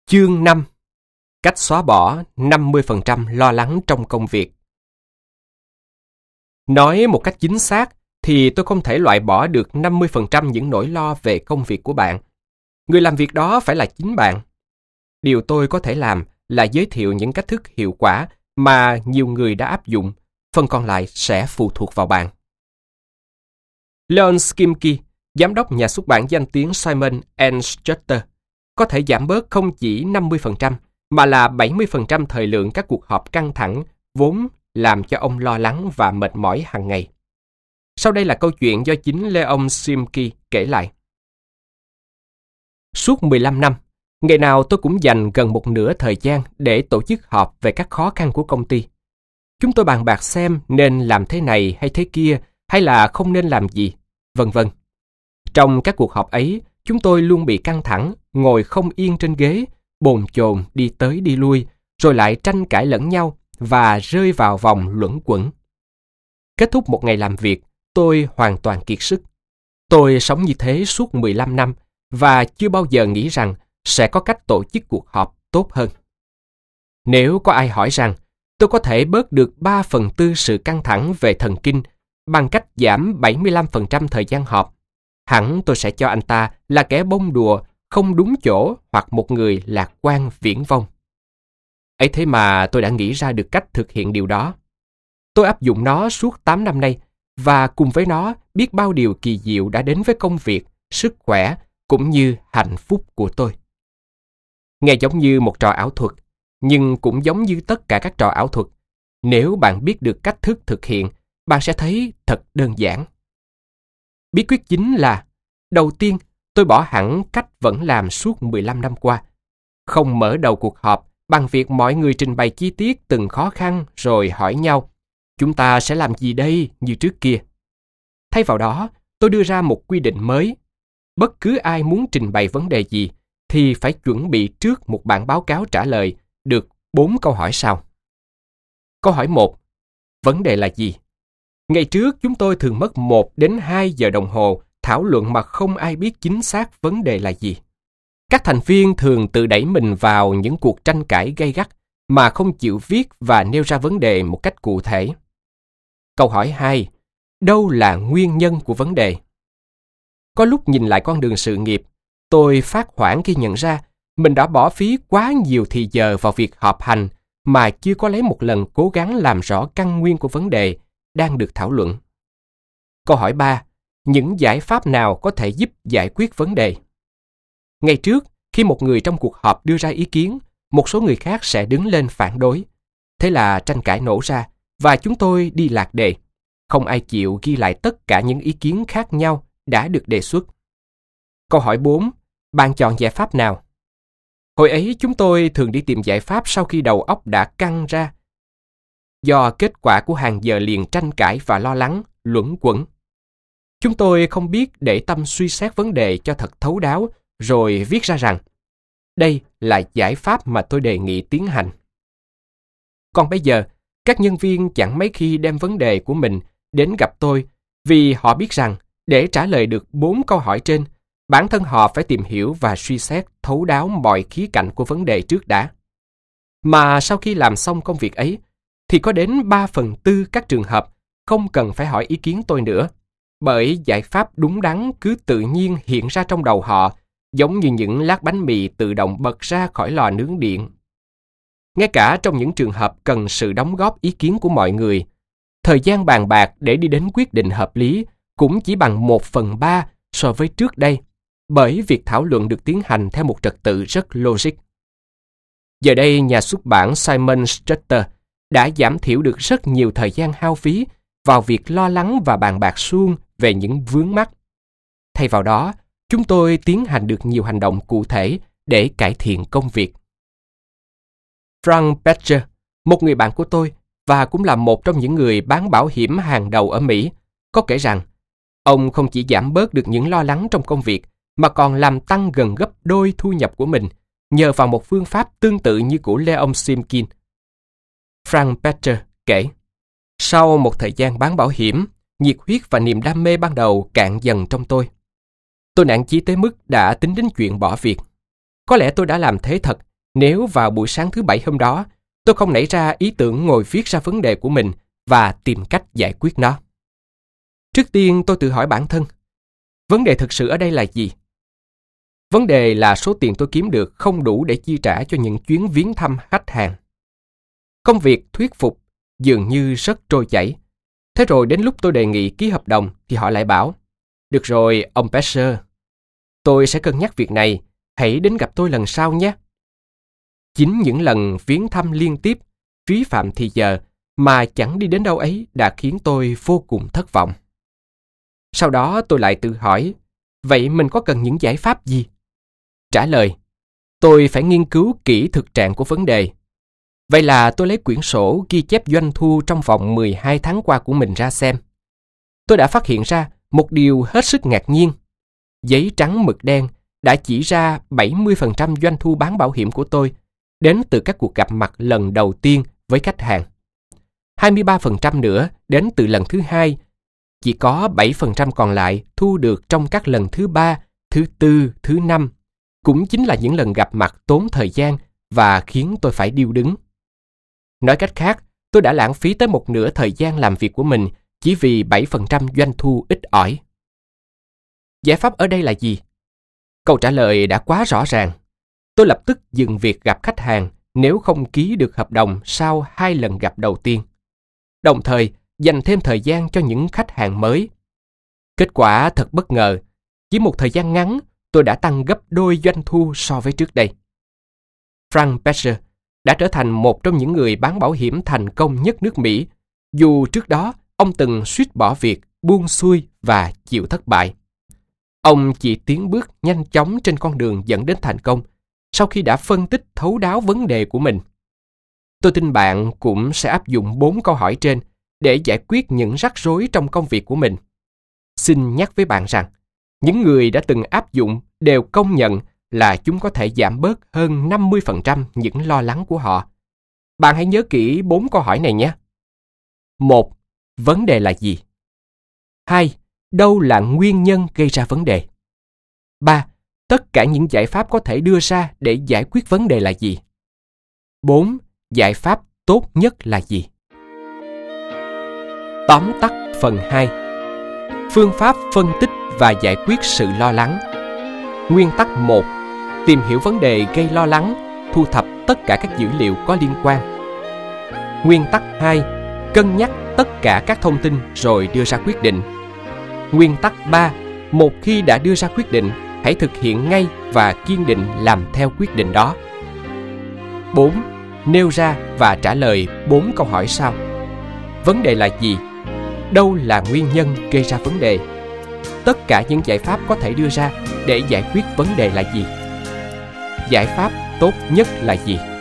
Chương 5. Cách xóa bỏ 50% lo lắng trong công việc. Nói một cách chính xác thì tôi không thể loại bỏ được 50% những nỗi lo về công việc của bạn. Người làm việc đó phải là chính bạn. Điều tôi có thể làm là giới thiệu những cách thức hiệu quả mà nhiều người đã áp dụng, phần còn lại sẽ phụ thuộc vào bạn. Leon Skimke, giám đốc nhà xuất bản danh tiếng Simon & Schuster, có thể giảm bớt không chỉ 50%, mà là 70% thời lượng các cuộc họp căng thẳng vốn làm cho ông lo lắng và mệt mỏi hàng ngày. Sau đây là câu chuyện do chính Leon Skimke kể lại. Suốt 15 năm, ngày nào tôi cũng dành gần một nửa thời gian để tổ chức họp về các khó khăn của công ty. Chúng tôi bàn bạc xem nên làm thế này hay thế kia, hay là không nên làm gì, vân vân. Trong các cuộc họp ấy, chúng tôi luôn bị căng thẳng, ngồi không yên trên ghế, bồn chồn đi tới đi lui, rồi lại tranh cãi lẫn nhau và rơi vào vòng luẩn quẩn. Kết thúc một ngày làm việc, tôi hoàn toàn kiệt sức. Tôi sống như thế suốt 15 năm và chưa bao giờ nghĩ rằng sẽ có cách tổ chức cuộc họp tốt hơn. Nếu có ai hỏi rằng tôi có thể bớt được 3/4 sự căng thẳng về thần kinh bằng cách giảm 75% thời gian họp, hẳn tôi sẽ cho anh ta là kẻ bông đùa, không đúng chỗ hoặc một người lạc quan viển vông. Ấy thế mà tôi đã nghĩ ra được cách thực hiện điều đó. Tôi áp dụng nó suốt 8 năm nay và cùng với nó biết bao điều kỳ diệu đã đến với công việc, sức khỏe cũng như hạnh phúc của tôi. Nghe giống như một trò ảo thuật, nhưng cũng giống như tất cả các trò ảo thuật. Nếu bạn biết được cách thức thực hiện, bạn sẽ thấy thật đơn giản. Bí quyết chính là, đầu tiên, tôi bỏ hẳn cách vẫn làm suốt 15 năm qua. Không mở đầu cuộc họp bằng việc mọi người trình bày chi tiết từng khó khăn rồi hỏi nhau, chúng ta sẽ làm gì đây như trước kia. Thay vào đó, tôi đưa ra một quy định mới. Bất cứ ai muốn trình bày vấn đề gì thì phải chuẩn bị trước một bản báo cáo trả lời được 4 câu hỏi sau. Câu hỏi 1. Vấn đề là gì? Ngày trước chúng tôi thường mất 1 đến 2 giờ đồng hồ thảo luận mà không ai biết chính xác vấn đề là gì. Các thành viên thường tự đẩy mình vào những cuộc tranh cãi gay gắt mà không chịu viết và nêu ra vấn đề một cách cụ thể. Câu hỏi 2. Đâu là nguyên nhân của vấn đề? Có lúc nhìn lại con đường sự nghiệp, tôi phát hoảng khi nhận ra mình đã bỏ phí quá nhiều thì giờ vào việc họp hành mà chưa có lấy một lần cố gắng làm rõ căn nguyên của vấn đề đang được thảo luận. Câu hỏi 3. Những giải pháp nào có thể giúp giải quyết vấn đề? Ngày trước, khi một người trong cuộc họp đưa ra ý kiến, một số người khác sẽ đứng lên phản đối. Thế là tranh cãi nổ ra và chúng tôi đi lạc đề. Không ai chịu ghi lại tất cả những ý kiến khác nhau đã được đề xuất. Câu hỏi 4. Bạn chọn giải pháp nào? Hồi ấy chúng tôi thường đi tìm giải pháp sau khi đầu óc đã căng ra do kết quả của hàng giờ liền tranh cãi và lo lắng, luẩn quẩn. Chúng tôi không biết để tâm suy xét vấn đề cho thật thấu đáo rồi viết ra rằng đây là giải pháp mà tôi đề nghị tiến hành. Còn bây giờ, các nhân viên chẳng mấy khi đem vấn đề của mình đến gặp tôi vì họ biết rằng để trả lời được 4 câu hỏi trên, bản thân họ phải tìm hiểu và suy xét thấu đáo mọi khía cạnh của vấn đề trước đã. Mà sau khi làm xong công việc ấy, thì có đến 3/4 các trường hợp không cần phải hỏi ý kiến tôi nữa, bởi giải pháp đúng đắn cứ tự nhiên hiện ra trong đầu họ, giống như những lát bánh mì tự động bật ra khỏi lò nướng điện. Ngay cả trong những trường hợp cần sự đóng góp ý kiến của mọi người, thời gian bàn bạc để đi đến quyết định hợp lý cũng chỉ bằng 1/3 so với trước đây, bởi việc thảo luận được tiến hành theo một trật tự rất logic. Giờ đây, nhà xuất bản Simon Schuster đã giảm thiểu được rất nhiều thời gian hao phí vào việc lo lắng và bàn bạc suông về những vướng mắc. Thay vào đó, chúng tôi tiến hành được nhiều hành động cụ thể để cải thiện công việc. Frank Bettger, một người bạn của tôi và cũng là một trong những người bán bảo hiểm hàng đầu ở Mỹ, có kể rằng ông không chỉ giảm bớt được những lo lắng trong công việc mà còn làm tăng gần gấp đôi thu nhập của mình nhờ vào một phương pháp tương tự như của Leon Skimke. Frank Bettger kể, sau một thời gian bán bảo hiểm, nhiệt huyết và niềm đam mê ban đầu cạn dần trong tôi. Tôi nản chí tới mức đã tính đến chuyện bỏ việc. Có lẽ tôi đã làm thế thật nếu vào buổi sáng thứ Bảy hôm đó, tôi không nảy ra ý tưởng ngồi viết ra vấn đề của mình và tìm cách giải quyết nó. Trước tiên tôi tự hỏi bản thân, vấn đề thực sự ở đây là gì? Vấn đề là số tiền tôi kiếm được không đủ để chi trả cho những chuyến viếng thăm khách hàng. Công việc thuyết phục dường như rất trôi chảy. Thế rồi đến lúc tôi đề nghị ký hợp đồng thì họ lại bảo, được rồi, ông Pesher, tôi sẽ cân nhắc việc này, hãy đến gặp tôi lần sau nhé. Chính những lần viếng thăm liên tiếp, phí phạm thì giờ mà chẳng đi đến đâu ấy đã khiến tôi vô cùng thất vọng. Sau đó tôi lại tự hỏi, vậy mình có cần những giải pháp gì? Trả lời, tôi phải nghiên cứu kỹ thực trạng của vấn đề. Vậy là tôi lấy quyển sổ ghi chép doanh thu trong vòng 12 tháng qua của mình ra xem. Tôi đã phát hiện ra một điều hết sức ngạc nhiên. Giấy trắng mực đen đã chỉ ra 70% doanh thu bán bảo hiểm của tôi đến từ các cuộc gặp mặt lần đầu tiên với khách hàng. 23% nữa đến từ lần thứ hai. Chỉ có 7% còn lại thu được trong các lần thứ 3, thứ 4, thứ 5. Cũng chính là những lần gặp mặt tốn thời gian và khiến tôi phải điêu đứng. Nói cách khác, tôi đã lãng phí tới một nửa thời gian làm việc của mình chỉ vì 7% doanh thu ít ỏi. Giải pháp ở đây là gì? Câu trả lời đã quá rõ ràng. Tôi lập tức dừng việc gặp khách hàng nếu không ký được hợp đồng sau 2 lần gặp đầu tiên. Đồng thời, dành thêm thời gian cho những khách hàng mới. Kết quả thật bất ngờ. Chỉ một thời gian ngắn, tôi đã tăng gấp đôi doanh thu so với trước đây. Frank Pesher đã trở thành một trong những người bán bảo hiểm thành công nhất nước Mỹ, dù trước đó ông từng suýt bỏ việc, buông xuôi và chịu thất bại. Ông chỉ tiến bước nhanh chóng trên con đường dẫn đến thành công sau khi đã phân tích thấu đáo vấn đề của mình. Tôi tin bạn cũng sẽ áp dụng 4 câu hỏi trên để giải quyết những rắc rối trong công việc của mình. Xin nhắc với bạn rằng, những người đã từng áp dụng đều công nhận là chúng có thể giảm bớt hơn 50% những lo lắng của họ. Bạn hãy nhớ kỹ 4 câu hỏi này nhé. 1. Vấn đề là gì? 2. Đâu là nguyên nhân gây ra vấn đề? 3. Tất cả những giải pháp có thể đưa ra để giải quyết vấn đề là gì? 4. Giải pháp tốt nhất là gì? Tóm tắt phần 2. Phương pháp phân tích và giải quyết sự lo lắng. Nguyên tắc 1. Tìm hiểu vấn đề gây lo lắng, thu thập tất cả các dữ liệu có liên quan. Nguyên tắc 2. Cân nhắc tất cả các thông tin rồi đưa ra quyết định. Nguyên tắc 3. Một khi đã đưa ra quyết định, hãy thực hiện ngay và kiên định làm theo quyết định đó. 4. Nêu ra và trả lời 4 câu hỏi sau. Vấn đề là gì? Đâu là nguyên nhân gây ra vấn đề? Tất cả những giải pháp có thể đưa ra để giải quyết vấn đề là gì? Giải pháp tốt nhất là gì?